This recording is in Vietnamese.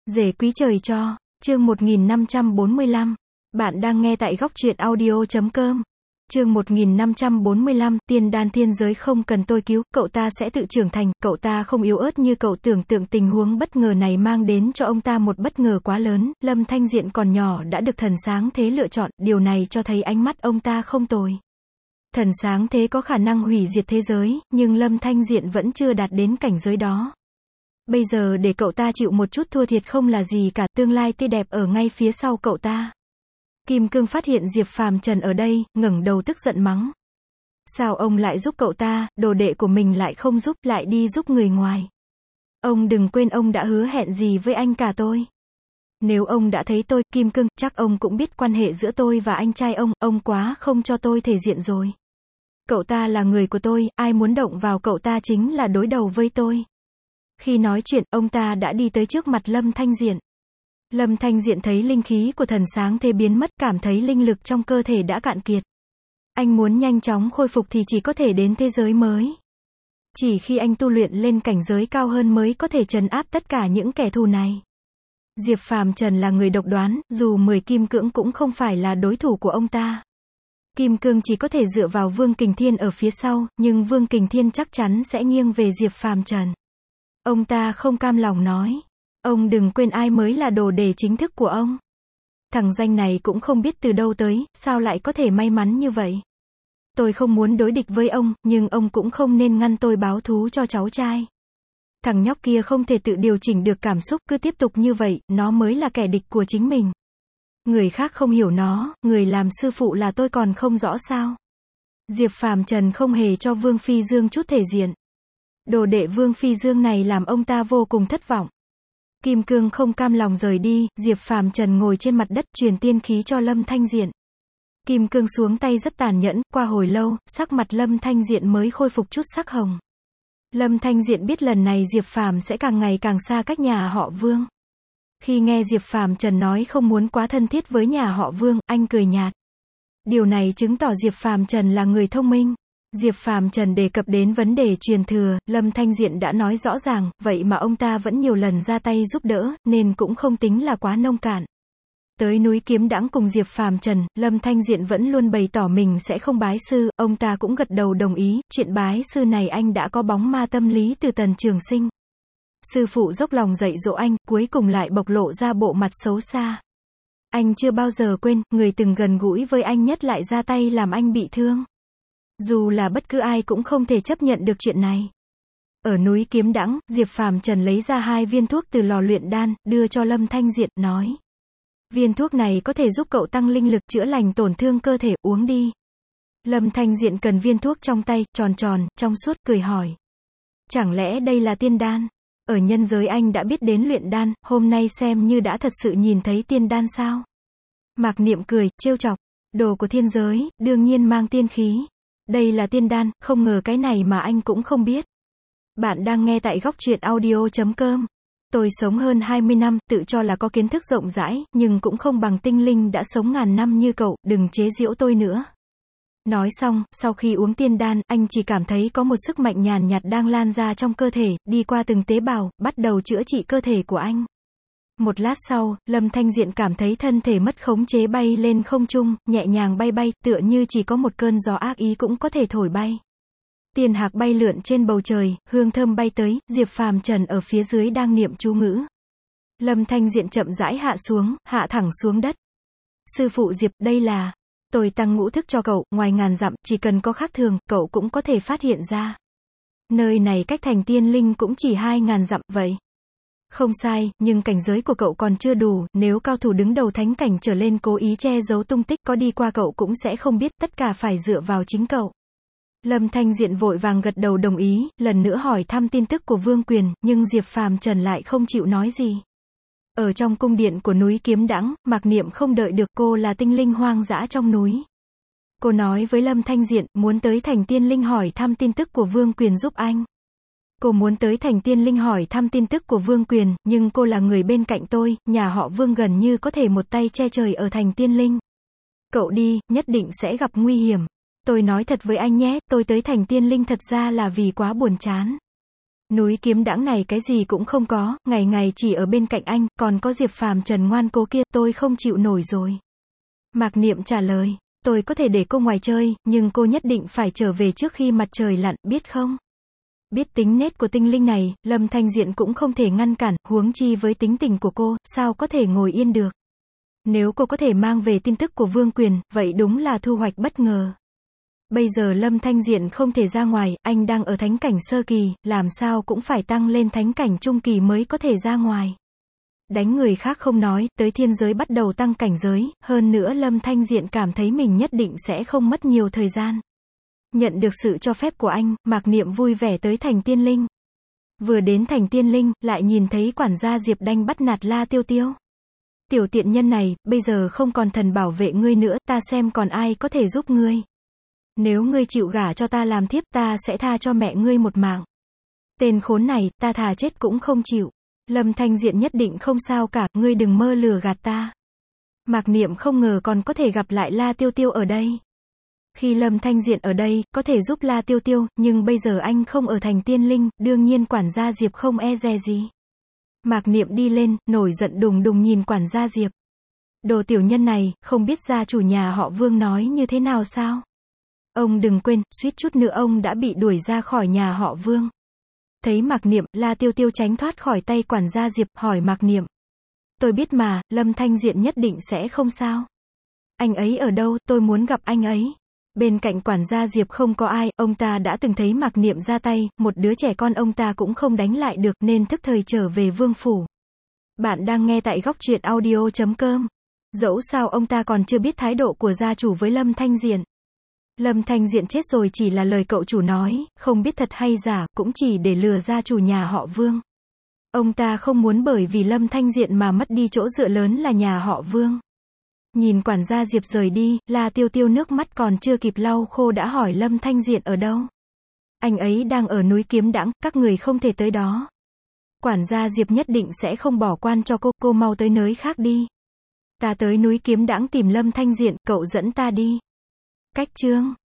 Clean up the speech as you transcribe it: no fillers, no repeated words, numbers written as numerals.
Rể quý trời cho, chương 1545. Bạn đang nghe tại góc truyện audio.com. Chương 1545, tiên đan thiên giới không cần tôi cứu, cậu ta sẽ tự trưởng thành, cậu ta không yếu ớt như cậu tưởng tượng. Tình huống bất ngờ này mang đến cho ông ta một bất ngờ quá lớn. Lâm Thanh Diện còn nhỏ đã được thần sáng thế lựa chọn, điều này cho thấy ánh mắt ông ta không tồi. Thần sáng thế có khả năng hủy diệt thế giới, nhưng Lâm Thanh Diện vẫn chưa đạt đến cảnh giới đó. Bây giờ để cậu ta chịu một chút thua thiệt không là gì cả, tương lai tươi đẹp ở ngay phía sau cậu ta. Kim Cương phát hiện Diệp Phàm Trần ở đây, ngẩng đầu tức giận mắng. Sao ông lại giúp cậu ta, đồ đệ của mình lại không giúp, lại đi giúp người ngoài. Ông đừng quên ông đã hứa hẹn gì với anh cả tôi. Nếu ông đã thấy tôi, Kim Cương, chắc ông cũng biết quan hệ giữa tôi và anh trai ông quá không cho tôi thể diện rồi. Cậu ta là người của tôi, ai muốn động vào cậu ta chính là đối đầu với tôi. Khi nói chuyện, ông ta đã đi tới trước mặt Lâm Thanh Diện. Lâm Thanh Diện thấy linh khí của thần sáng thế biến mất, cảm thấy linh lực trong cơ thể đã cạn kiệt. Anh muốn nhanh chóng khôi phục thì chỉ có thể đến thế giới mới. Chỉ khi anh tu luyện lên cảnh giới cao hơn mới có thể trấn áp tất cả những kẻ thù này. Diệp Phàm Trần là người độc đoán, dù 10 kim cưỡng cũng không phải là đối thủ của ông ta. Kim Cương chỉ có thể dựa vào Vương Kình Thiên ở phía sau, nhưng Vương Kình Thiên chắc chắn sẽ nghiêng về Diệp Phàm Trần. Ông ta không cam lòng nói. Ông đừng quên ai mới là đồ đệ chính thức của ông. Thằng danh này cũng không biết từ đâu tới, sao lại có thể may mắn như vậy. Tôi không muốn đối địch với ông, nhưng ông cũng không nên ngăn tôi báo thú cho cháu trai. Thằng nhóc kia không thể tự điều chỉnh được cảm xúc, cứ tiếp tục như vậy, nó mới là kẻ địch của chính mình. Người khác không hiểu nó, người làm sư phụ là tôi còn không rõ sao. Diệp Phàm Trần không hề cho Vương Phi Dương chút thể diện. Đồ đệ Vương Phi Dương này làm ông ta vô cùng thất vọng. Kim Cương không cam lòng rời đi, Diệp Phàm Trần ngồi trên mặt đất truyền tiên khí cho Lâm Thanh Diện. Kim Cương xuống tay rất tàn nhẫn, qua hồi lâu, sắc mặt Lâm Thanh Diện mới khôi phục chút sắc hồng. Lâm Thanh Diện biết lần này Diệp Phàm sẽ càng ngày càng xa cách nhà họ Vương. Khi nghe Diệp Phàm Trần nói không muốn quá thân thiết với nhà họ Vương, anh cười nhạt. Điều này chứng tỏ Diệp Phàm Trần là người thông minh. Diệp Phàm Trần đề cập đến vấn đề truyền thừa, Lâm Thanh Diện đã nói rõ ràng, vậy mà ông ta vẫn nhiều lần ra tay giúp đỡ, nên cũng không tính là quá nông cạn. Tới núi Kiếm Đãng cùng Diệp Phàm Trần, Lâm Thanh Diện vẫn luôn bày tỏ mình sẽ không bái sư, ông ta cũng gật đầu đồng ý, chuyện bái sư này anh đã có bóng ma tâm lý từ Tần Trường Sinh. Sư phụ dốc lòng dạy dỗ anh, cuối cùng lại bộc lộ ra bộ mặt xấu xa. Anh chưa bao giờ quên, người từng gần gũi với anh nhất lại ra tay làm anh bị thương. Dù là bất cứ ai cũng không thể chấp nhận được chuyện này. Ở núi Kiếm Đãng, Diệp Phàm Trần lấy ra 2 viên thuốc từ lò luyện đan, đưa cho Lâm Thanh Diện, nói. Viên thuốc này có thể giúp cậu tăng linh lực, chữa lành tổn thương cơ thể, uống đi. Lâm Thanh Diện cần viên thuốc trong tay, tròn tròn, trong suốt, cười hỏi. Chẳng lẽ đây là tiên đan? Ở nhân giới anh đã biết đến luyện đan, hôm nay xem như đã thật sự nhìn thấy tiên đan sao? Mạc Niệm cười, trêu chọc. Đồ của thiên giới, đương nhiên mang tiên khí. Đây là tiên đan, không ngờ cái này mà anh cũng không biết. Bạn đang nghe tại góc truyện audio.com. Tôi sống hơn 20 năm, tự cho là có kiến thức rộng rãi, nhưng cũng không bằng tinh linh đã sống ngàn năm như cậu, đừng chế giễu tôi nữa. Nói xong, sau khi uống tiên đan, anh chỉ cảm thấy có một sức mạnh nhàn nhạt đang lan ra trong cơ thể, đi qua từng tế bào, bắt đầu chữa trị cơ thể của anh. Một lát sau, Lâm Thanh Diện cảm thấy thân thể mất khống chế bay lên không trung, nhẹ nhàng bay bay, tựa như chỉ có một cơn gió ác ý cũng có thể thổi bay. Tiền hạc bay lượn trên bầu trời, hương thơm bay tới, Diệp Phàm Trần ở phía dưới đang niệm chú ngữ. Lâm Thanh Diện chậm rãi hạ xuống, hạ thẳng xuống đất. Sư phụ Diệp, đây là... Tôi tăng ngũ thức cho cậu, ngoài ngàn dặm, chỉ cần có khác thường, cậu cũng có thể phát hiện ra. Nơi này cách thành tiên linh cũng chỉ 2.000 dặm, vậy. Không sai, nhưng cảnh giới của cậu còn chưa đủ, nếu cao thủ đứng đầu thánh cảnh trở lên cố ý che giấu tung tích, có đi qua cậu cũng sẽ không biết, tất cả phải dựa vào chính cậu. Lâm Thanh Diện vội vàng gật đầu đồng ý, lần nữa hỏi thăm tin tức của Vương Quyền, nhưng Diệp Phàm Trần lại không chịu nói gì. Ở trong cung điện của núi Kiếm Đãng, Mạc Niệm không đợi được, cô là tinh linh hoang dã trong núi. Cô nói với Lâm Thanh Diện, muốn tới thành tiên linh hỏi thăm tin tức của Vương Quyền giúp anh. Cô muốn tới thành tiên linh hỏi thăm tin tức của Vương Quyền, nhưng cô là người bên cạnh tôi, nhà họ Vương gần như có thể một tay che trời ở thành tiên linh. Cậu đi, nhất định sẽ gặp nguy hiểm. Tôi nói thật với anh nhé, tôi tới thành tiên linh thật ra là vì quá buồn chán. Núi Kiếm Đãng này cái gì cũng không có, ngày ngày chỉ ở bên cạnh anh, còn có Diệp Phàm Trần ngoan cố kia, tôi không chịu nổi rồi. Mạc Niệm trả lời, tôi có thể để cô ngoài chơi, nhưng cô nhất định phải trở về trước khi mặt trời lặn, biết không? Biết tính nết của tinh linh này, Lâm Thanh Diện cũng không thể ngăn cản, huống chi với tính tình của cô, sao có thể ngồi yên được. Nếu cô có thể mang về tin tức của Vương Quyền, vậy đúng là thu hoạch bất ngờ. Bây giờ Lâm Thanh Diện không thể ra ngoài, anh đang ở thánh cảnh sơ kỳ, làm sao cũng phải tăng lên thánh cảnh trung kỳ mới có thể ra ngoài. Đánh người khác không nói, tới thiên giới bắt đầu tăng cảnh giới, hơn nữa Lâm Thanh Diện cảm thấy mình nhất định sẽ không mất nhiều thời gian. Nhận được sự cho phép của anh, Mạc Niệm vui vẻ tới thành tiên linh. Vừa đến thành tiên linh, lại nhìn thấy quản gia Diệp Đanh bắt nạt La Tiêu Tiêu. Tiểu tiện nhân này, bây giờ không còn thần bảo vệ ngươi nữa, ta xem còn ai có thể giúp ngươi. Nếu ngươi chịu gả cho ta làm thiếp, ta sẽ tha cho mẹ ngươi một mạng. Tên khốn này, ta thà chết cũng không chịu. Lâm Thanh Diện nhất định không sao cả, ngươi đừng mơ lừa gạt ta. Mạc Niệm không ngờ còn có thể gặp lại La Tiêu Tiêu ở đây. Khi Lâm Thanh Diện ở đây, có thể giúp La Tiêu Tiêu, nhưng bây giờ anh không ở thành tiên linh, đương nhiên quản gia Diệp không e dè gì. Mạc Niệm đi lên, nổi giận đùng đùng nhìn quản gia Diệp. Đồ tiểu nhân này, không biết gia chủ nhà họ Vương nói như thế nào sao? Ông đừng quên, suýt chút nữa ông đã bị đuổi ra khỏi nhà họ Vương. Thấy Mạc Niệm, La Tiêu Tiêu tránh thoát khỏi tay quản gia Diệp, hỏi Mạc Niệm. Tôi biết mà, Lâm Thanh Diện nhất định sẽ không sao. Anh ấy ở đâu, tôi muốn gặp anh ấy. Bên cạnh quản gia Diệp không có ai, ông ta đã từng thấy Mạc Niệm ra tay, một đứa trẻ con ông ta cũng không đánh lại được nên tức thời trở về vương phủ. Bạn đang nghe tại góc truyện audio.com. Dẫu sao ông ta còn chưa biết thái độ của gia chủ với Lâm Thanh Diện. Lâm Thanh Diện chết rồi chỉ là lời cậu chủ nói, không biết thật hay giả, cũng chỉ để lừa gia chủ nhà họ Vương. Ông ta không muốn bởi vì Lâm Thanh Diện mà mất đi chỗ dựa lớn là nhà họ Vương. Nhìn quản gia Diệp rời đi, La Tiêu Tiêu nước mắt còn chưa kịp lau khô đã hỏi Lâm Thanh Diện ở đâu. Anh ấy đang ở núi Kiếm Đãng, các người không thể tới đó. Quản gia Diệp nhất định sẽ không bỏ quan cho cô mau tới nơi khác đi. Ta tới núi Kiếm Đãng tìm Lâm Thanh Diện, cậu dẫn ta đi. Cách chương